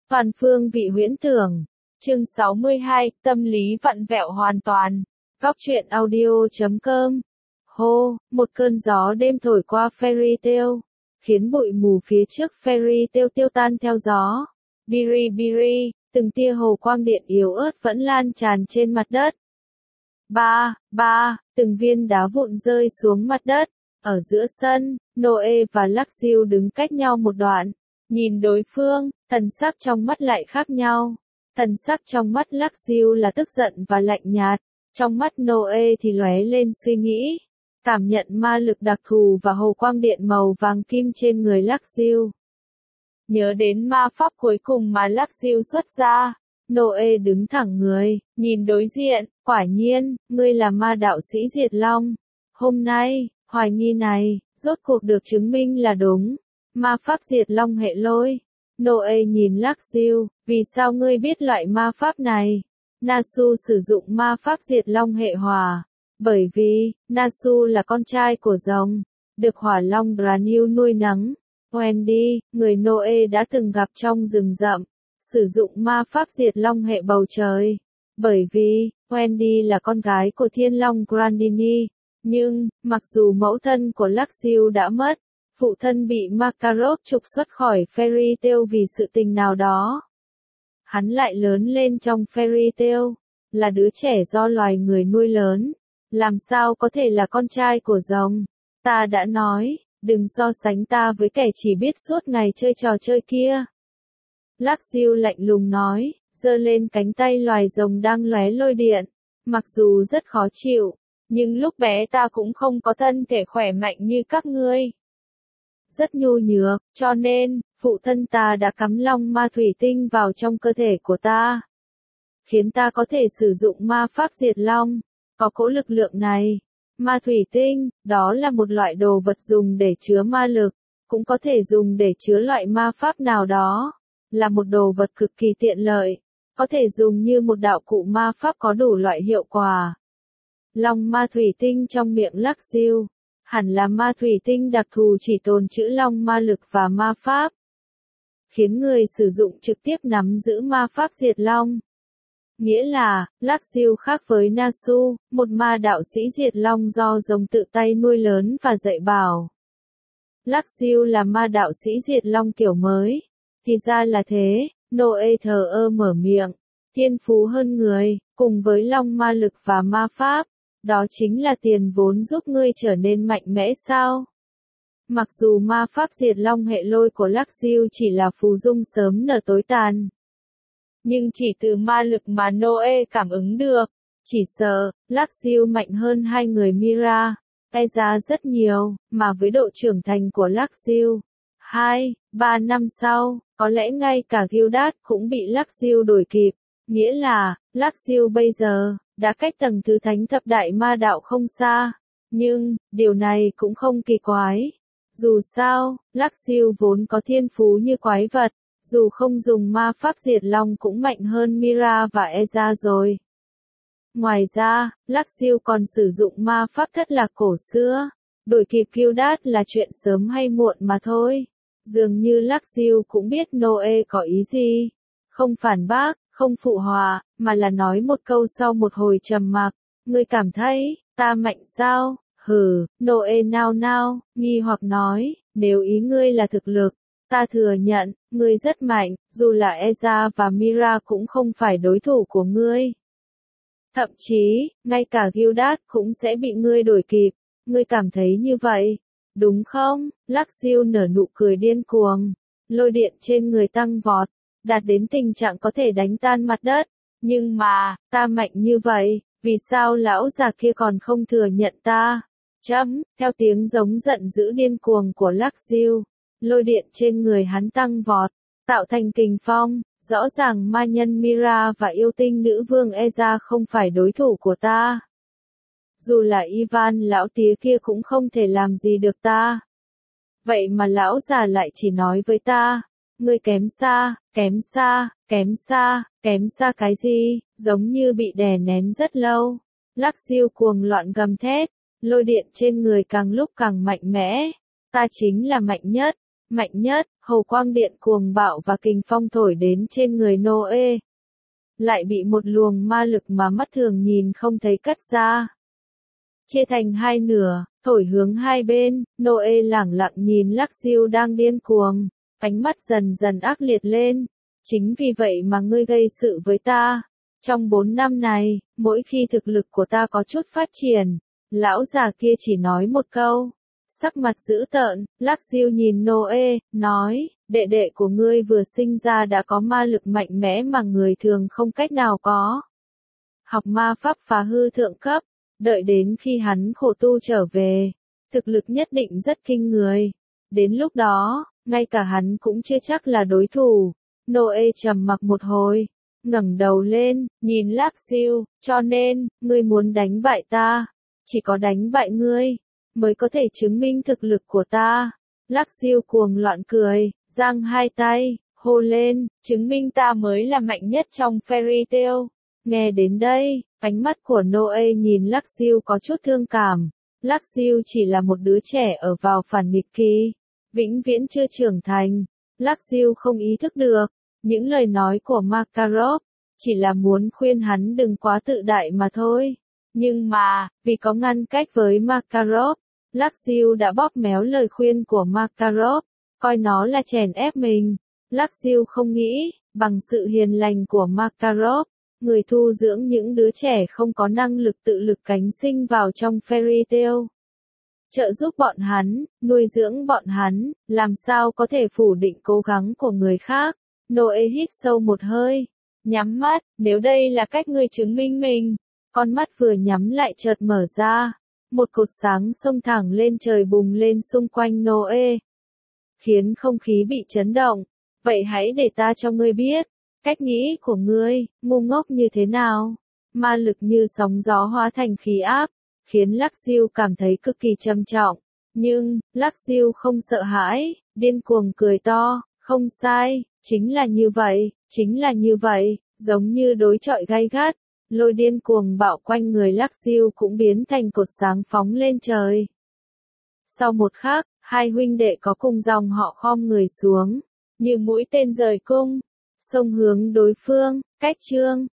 Toàn phương vị huyễn tưởng. Chương 62, tâm lý vặn vẹo hoàn toàn. Góc truyện audio.com. Hô, một cơn gió đêm thổi qua Fairy Tail, khiến bụi mù phía trước Fairy Tail tiêu tan theo gió. Biri biri, từng tia hồ quang điện yếu ớt vẫn lan tràn trên mặt đất. Từng viên đá vụn rơi xuống mặt đất. Ở giữa sân, Noe và Luxio đứng cách nhau một đoạn, nhìn đối phương, thần sắc trong mắt lại khác nhau. Thần sắc trong mắt Luxio là tức giận và lạnh nhạt, trong mắt Noe thì lóe lên suy nghĩ. Cảm nhận ma lực đặc thù và hồ quang điện màu vàng kim trên người Luxio. Nhớ đến ma pháp cuối cùng mà Luxio xuất ra, Noe đứng thẳng người, nhìn đối diện, quả nhiên, ngươi là ma đạo sĩ Diệt Long. Hôm nay, hoài nghi này, rốt cuộc được chứng minh là đúng. Ma pháp Diệt Long hệ lôi. Noe nhìn Luxio, vì sao ngươi biết loại ma pháp này? Nasu sử dụng ma pháp Diệt Long hệ hỏa. Bởi vì, Nasu là con trai của rồng, được hỏa long Granil nuôi nấng. Wendy, người Noe đã từng gặp trong rừng rậm, sử dụng ma pháp Diệt Long hệ bầu trời. Bởi vì, Wendy là con gái của Thiên Long Grandini. Nhưng, mặc dù mẫu thân của Luxio đã mất, phụ thân bị Makarov trục xuất khỏi Fairy Tail vì sự tình nào đó. Hắn lại lớn lên trong Fairy Tail, là đứa trẻ do loài người nuôi lớn. Làm sao có thể là con trai của rồng? Ta đã nói, đừng so sánh ta với kẻ chỉ biết suốt ngày chơi trò chơi kia. Luxio lạnh lùng nói, giơ lên cánh tay loài rồng đang lóe lôi điện. Mặc dù rất khó chịu, nhưng lúc bé ta cũng không có thân thể khỏe mạnh như các ngươi. Rất nhu nhược, cho nên, phụ thân ta đã cắm long ma thủy tinh vào trong cơ thể của ta, khiến ta có thể sử dụng ma pháp Diệt Long. Có cỗ lực lượng này. Ma thủy tinh, đó là một loại đồ vật dùng để chứa ma lực, cũng có thể dùng để chứa loại ma pháp nào đó. Là một đồ vật cực kỳ tiện lợi, có thể dùng như một đạo cụ ma pháp có đủ loại hiệu quả. Long ma thủy tinh trong miệng Luxio, hẳn là ma thủy tinh đặc thù chỉ tồn trữ long ma lực và ma pháp, khiến người sử dụng trực tiếp nắm giữ ma pháp Diệt Long. Nghĩa là, Luxio khác với Nasu, một ma đạo sĩ Diệt Long do rồng tự tay nuôi lớn và dạy bảo. Luxio là ma đạo sĩ Diệt Long kiểu mới. Thì ra là thế, Noe thờ ơ mở miệng. Thiên phú hơn người, cùng với long ma lực và ma pháp, đó chính là tiền vốn giúp ngươi trở nên mạnh mẽ sao? Mặc dù ma pháp Diệt Long hệ lôi của Luxio chỉ là phù dung sớm nở tối tàn, nhưng chỉ từ ma lực mà Noe cảm ứng được, chỉ sợ, Luxio mạnh hơn hai người Mira, Eza rất nhiều, mà với độ trưởng thành của Luxio, 2-3 năm sau, có lẽ ngay cả Gildas cũng bị Luxio đuổi kịp, nghĩa là, Luxio bây giờ, đã cách tầng thứ thánh thập đại ma đạo không xa, nhưng, điều này cũng không kỳ quái. Dù sao, Luxio vốn có thiên phú như quái vật. Dù không dùng ma pháp Diệt Long cũng mạnh hơn Mira và Eza rồi. Ngoài ra, Luxio còn sử dụng ma pháp thất lạc cổ xưa. Đuổi kịp Gildas là chuyện sớm hay muộn mà thôi. Dường như Luxio cũng biết Noe có ý gì. Không phản bác, không phụ họa, mà là nói một câu sau một hồi trầm mặc. Ngươi cảm thấy, ta mạnh sao? Hừ, Noe nao nao, nghi hoặc nói, nếu ý ngươi là thực lực, ta thừa nhận, ngươi rất mạnh, dù là Eza và Mira cũng không phải đối thủ của ngươi. Thậm chí, ngay cả Gildas cũng sẽ bị ngươi đuổi kịp, ngươi cảm thấy như vậy, đúng không? Luxio nở nụ cười điên cuồng, lôi điện trên người tăng vọt, đạt đến tình trạng có thể đánh tan mặt đất. Nhưng mà, ta mạnh như vậy, vì sao lão già kia còn không thừa nhận ta? Theo tiếng giống giận dữ điên cuồng của Luxio. Lôi điện trên người hắn tăng vọt, tạo thành kình phong, rõ ràng ma nhân Mira và yêu tinh nữ vương Eza không phải đối thủ của ta. Dù là Ivan lão tía kia cũng không thể làm gì được ta. Vậy mà lão già lại chỉ nói với ta, ngươi kém xa, kém xa, kém xa, kém xa cái gì, giống như bị đè nén rất lâu. Luxio cuồng loạn gầm thét, lôi điện trên người càng lúc càng mạnh mẽ. Ta chính là mạnh nhất. Mạnh nhất, hầu quang điện cuồng bạo và kình phong thổi đến trên người Noe. Lại bị một luồng ma lực mà mắt thường nhìn không thấy cắt ra. Chia thành hai nửa, thổi hướng hai bên, Noe lẳng lặng nhìn Lắc Diêu đang điên cuồng, ánh mắt dần dần ác liệt lên. Chính vì vậy mà ngươi gây sự với ta. Trong 4 năm này, mỗi khi thực lực của ta có chút phát triển, lão già kia chỉ nói một câu. Sắc mặt dữ tợn, Lắc Diêu nhìn Noe, nói, đệ đệ của ngươi vừa sinh ra đã có ma lực mạnh mẽ mà người thường không cách nào có. Học ma pháp phá hư thượng cấp, đợi đến khi hắn khổ tu trở về, thực lực nhất định rất kinh người. Đến lúc đó, ngay cả hắn cũng chưa chắc là đối thủ. Noe trầm mặc một hồi, ngẩng đầu lên, nhìn Lắc Diêu, cho nên, ngươi muốn đánh bại ta, chỉ có đánh bại ngươi mới có thể chứng minh thực lực của ta. Lắc Diêu cuồng loạn cười, giang hai tay, hô lên, chứng minh ta mới là mạnh nhất trong Fairy Tail. Nghe đến đây, ánh mắt của Noe nhìn Lắc Diêu có chút thương cảm. Lắc Diêu chỉ là một đứa trẻ ở vào phản nghịch kỳ, vĩnh viễn chưa trưởng thành. Lắc Diêu không ý thức được, những lời nói của Makarov chỉ là muốn khuyên hắn đừng quá tự đại mà thôi. Nhưng mà, vì có ngăn cách với Makarov, Lắc Diêu đã bóp méo lời khuyên của Makarov, coi nó là chèn ép mình. Lắc Diêu không nghĩ, bằng sự hiền lành của Makarov, người thu dưỡng những đứa trẻ không có năng lực tự lực cánh sinh vào trong Fairy Tail. Trợ giúp bọn hắn, nuôi dưỡng bọn hắn, làm sao có thể phủ định cố gắng của người khác. Noe hít sâu một hơi, nhắm mắt, nếu đây là cách ngươi chứng minh mình. Con mắt vừa nhắm lại chợt mở ra, một cột sáng xông thẳng lên trời bùng lên xung quanh Noe, khiến không khí bị chấn động. Vậy hãy để ta cho ngươi biết, cách nghĩ của ngươi, ngu ngốc như thế nào. Ma lực như sóng gió hóa thành khí áp, khiến Lắc Diêu cảm thấy cực kỳ trầm trọng. Nhưng, Lắc Diêu không sợ hãi, điên cuồng cười to, không sai, chính là như vậy, chính là như vậy, giống như đối chọi gay gắt. Lôi điên cuồng bạo quanh người Lắc Diêu cũng biến thành cột sáng phóng lên trời. Sau một khắc, hai huynh đệ có cùng dòng họ khom người xuống, như mũi tên rời cung, xông hướng đối phương. Cách chương